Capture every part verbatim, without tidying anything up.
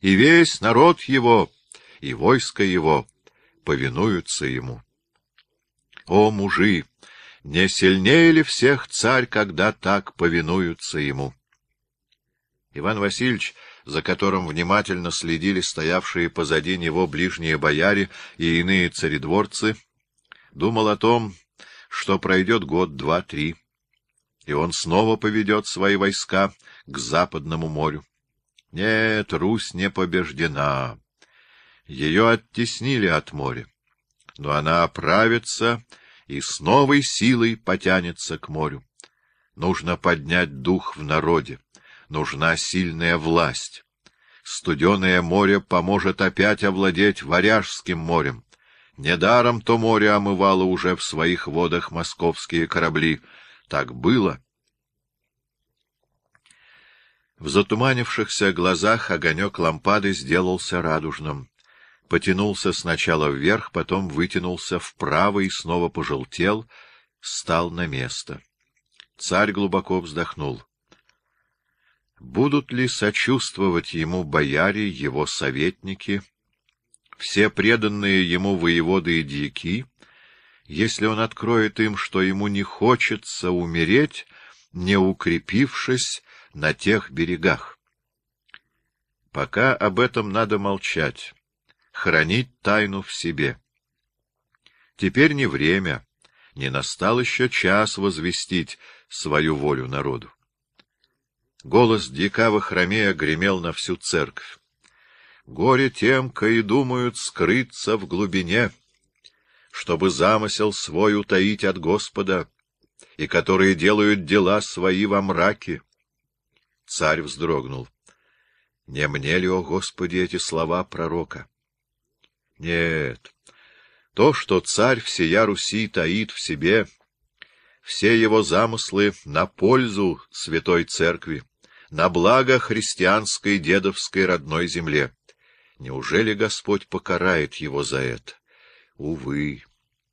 и весь народ его, и войско его повинуются ему. О, мужи! Не сильнее ли всех царь, когда так повинуются ему? Иван Васильевич, за которым внимательно следили стоявшие позади него ближние бояре и иные царедворцы, думал о том, что пройдет год, два, три, и он снова поведет свои войска к Западному морю. Нет, Русь не побеждена. Ее оттеснили от моря, но она оправится и с новой силой потянется к морю. Нужно поднять дух в народе, нужна сильная власть. Студеное море поможет опять овладеть Варяжским морем. Недаром то море омывало уже в своих водах московские корабли. Так было. В затуманившихся глазах огонек лампады сделался радужным. Потянулся сначала вверх, потом вытянулся вправо и снова пожелтел, стал на место. Царь глубоко вздохнул. Будут ли сочувствовать ему бояре, его советники, все преданные ему воеводы и дьяки, если он откроет им, что ему не хочется умереть, не укрепившись на тех берегах? Пока об этом надо молчать, хранить тайну в себе. Теперь не время, не настал еще час возвестить свою волю народу. Голос дьяка Вахромея гремел на всю церковь. Горе тем, кои думают скрыться в глубине, чтобы замысел свой утаить от Господа, и которые делают дела свои во мраке. Царь вздрогнул. Не мне ли, о Господи, эти слова пророка? Нет, то, что царь всея Руси таит в себе, все его замыслы на пользу Святой Церкви, на благо христианской дедовской родной земле. Неужели Господь покарает его за это? Увы.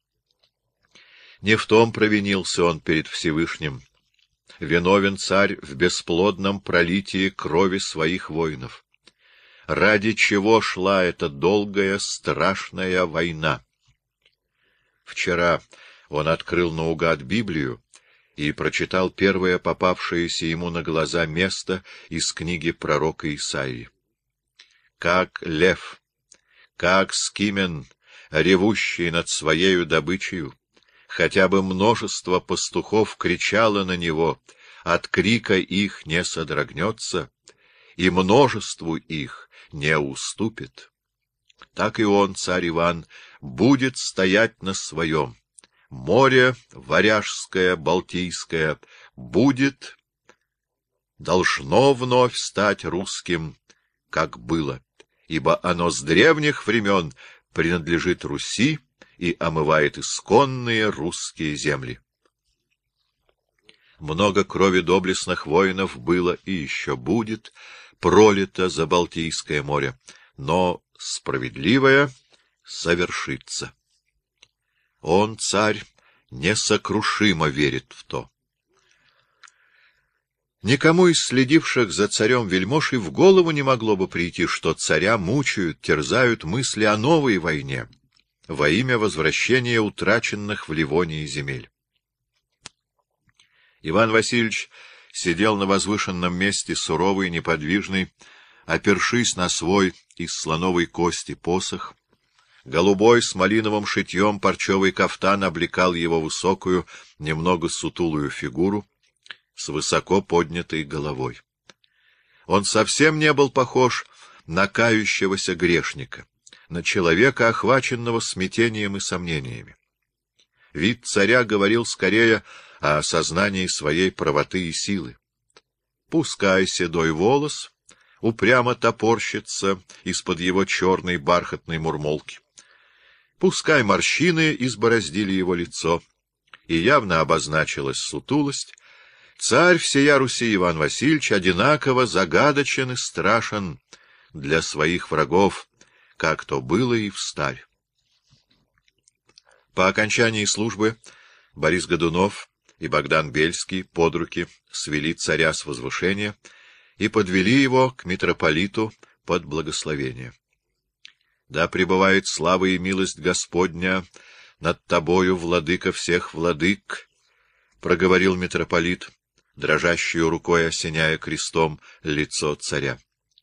Не в том провинился он перед Всевышним. Виновен царь в бесплодном пролитии крови своих воинов. Ради чего шла эта долгая, страшная война? Вчера он открыл наугад Библию и прочитал первое попавшееся ему на глаза место из книги пророка Исаии. Как лев, как скимен, ревущий над своею добычею, хотя бы множество пастухов кричало на него, от крика их не содрогнется, и множеству их не уступит. Так и он, царь Иван, будет стоять на своем. Море Варяжское, Балтийское будет, должно вновь стать русским, как было, ибо оно с древних времен принадлежит Руси и омывает исконные русские земли. Много крови доблестных воинов было и еще будет пролито за Балтийское море, но справедливое совершится. Он, царь, несокрушимо верит в то. Никому из следивших за царем вельмож и в голову не могло бы прийти, что царя мучают, терзают мысли о новой войне во имя возвращения утраченных в Ливонии земель. Иван Васильевич сидел на возвышенном месте, суровый, неподвижный, опершись на свой из слоновой кости посох. Голубой с малиновым шитьем парчевый кафтан облекал его высокую, немного сутулую фигуру с высоко поднятой головой. Он совсем не был похож на кающегося грешника, на человека, охваченного смятением и сомнениями. Вид царя говорил скорее о осознании своей правоты и силы. Пускай седой волос упрямо топорщится из-под его черной бархатной мурмолки. Пускай морщины избороздили его лицо, и явно обозначилась сутулость, царь всея Руси Иван Васильевич одинаково загадочен и страшен для своих врагов, как то было и встарь. По окончании службы Борис Годунов и Богдан Бельский под руки свели царя с возвышения и подвели его к митрополиту под благословение. Да пребывает слава и милость Господня над тобою, владыка всех владык, — проговорил митрополит, дрожащую рукой осеняя крестом лицо царя.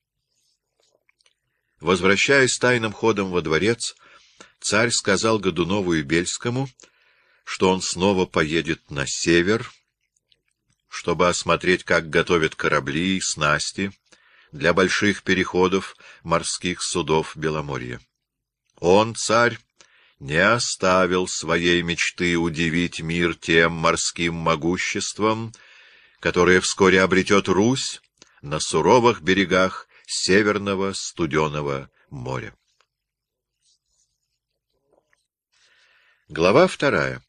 Возвращаясь тайным ходом во дворец, царь сказал Годунову и Бельскому, что он снова поедет на север, чтобы осмотреть, как готовят корабли и снасти для больших переходов морских судов Беломорья. Он, царь, не оставил своей мечты удивить мир тем морским могуществом, которое вскоре обретет Русь на суровых берегах Северного Студеного моря. Глава вторая.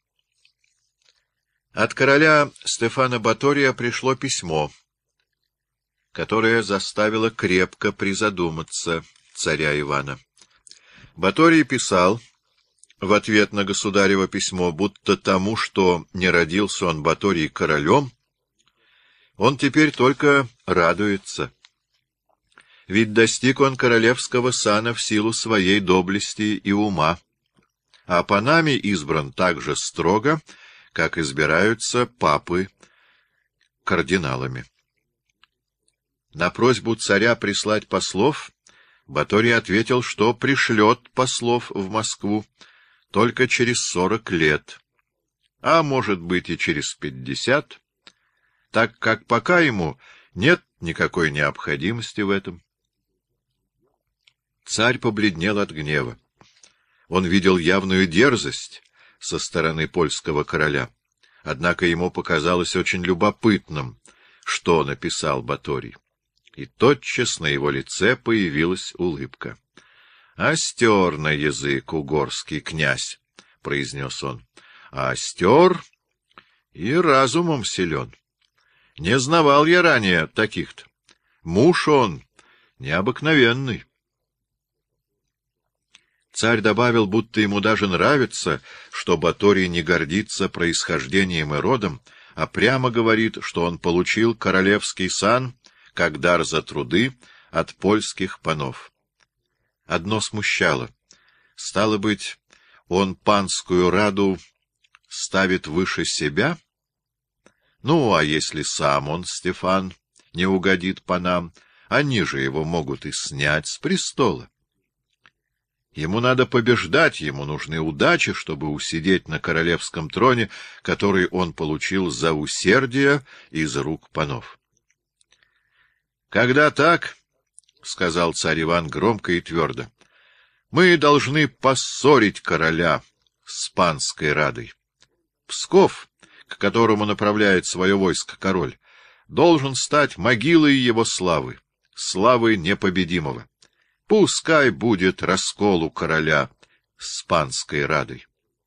От короля Стефана Батория пришло письмо, которое заставило крепко призадуматься царя Ивана. Баторий писал в ответ на государево письмо, будто тому, что не родился он, Баторий, королем, он теперь только радуется. Ведь достиг он королевского сана в силу своей доблести и ума, а панами избран так же строго, как избираются папы кардиналами. На просьбу царя прислать послов Баторий ответил, что пришлет послов в Москву только через сорок лет, а может быть и через пятьдесят, так как пока ему нет никакой необходимости в этом. Царь побледнел от гнева. Он видел явную дерзость со стороны польского короля, однако ему показалось очень любопытным, что написал Баторий. И тотчас на его лице появилась улыбка. — Остер на язык угорский князь, — произнес он, — а остер и разумом силен. Не знавал я ранее таких-то. Муж он необыкновенный. Царь добавил, будто ему даже нравится, что Баторий не гордится происхождением и родом, а прямо говорит, что он получил королевский сан как дар за труды от польских панов. Одно смущало. Стало быть, он панскую раду ставит выше себя? Ну, а если сам он, Стефан, не угодит панам, они же его могут и снять с престола. Ему надо побеждать, ему нужны удачи, чтобы усидеть на королевском троне, который он получил за усердие из рук панов. — Когда так, — сказал царь Иван громко и твердо, — мы должны поссорить короля с панской радой. Псков, к которому направляет свое войско король, должен стать могилой его славы, славы непобедимого. Пускай будет раскол у короля с панской радой.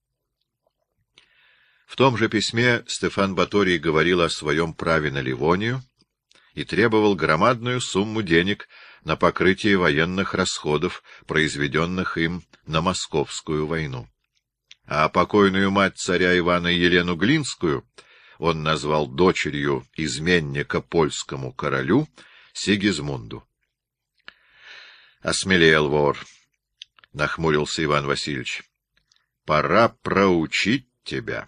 В том же письме Стефан Баторий говорил о своем праве на Ливонию и требовал громадную сумму денег на покрытие военных расходов, произведенных им на Московскую войну. А покойную мать царя Ивана Елену Глинскую он назвал дочерью изменника польскому королю Сигизмунду. Осмелел вор, — нахмурился Иван Васильевич. — Пора проучить тебя.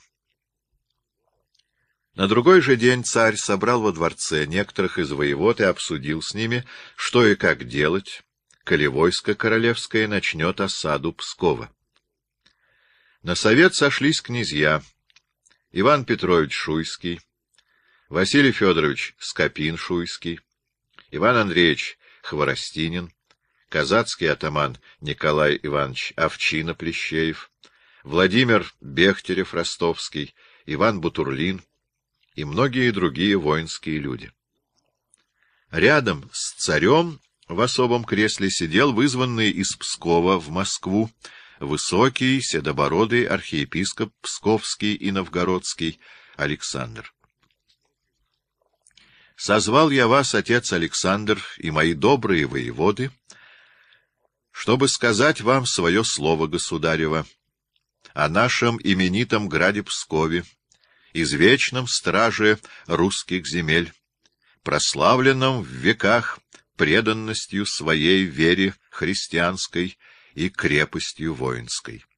На другой же день царь собрал во дворце некоторых из воевод и обсудил с ними, что и как делать, коли войско королевское начнет осаду Пскова. На совет сошлись князья Иван Петрович Шуйский, Василий Федорович Скопин-Шуйский, Иван Андреевич Хворостинин, казацкий атаман Николай Иванович Овчина-Плещеев, Владимир Бехтерев-Ростовский, Иван Бутурлин и многие другие воинские люди. Рядом с царем в особом кресле сидел вызванный из Пскова в Москву высокий, седобородый архиепископ Псковский и Новгородский Александр. «Созвал я вас, отец Александр, и мои добрые воеводы, чтобы сказать вам свое слово, государево, о нашем именитом граде Пскове, извечном страже русских земель, прославленном в веках преданностью своей вере христианской и крепостью воинской.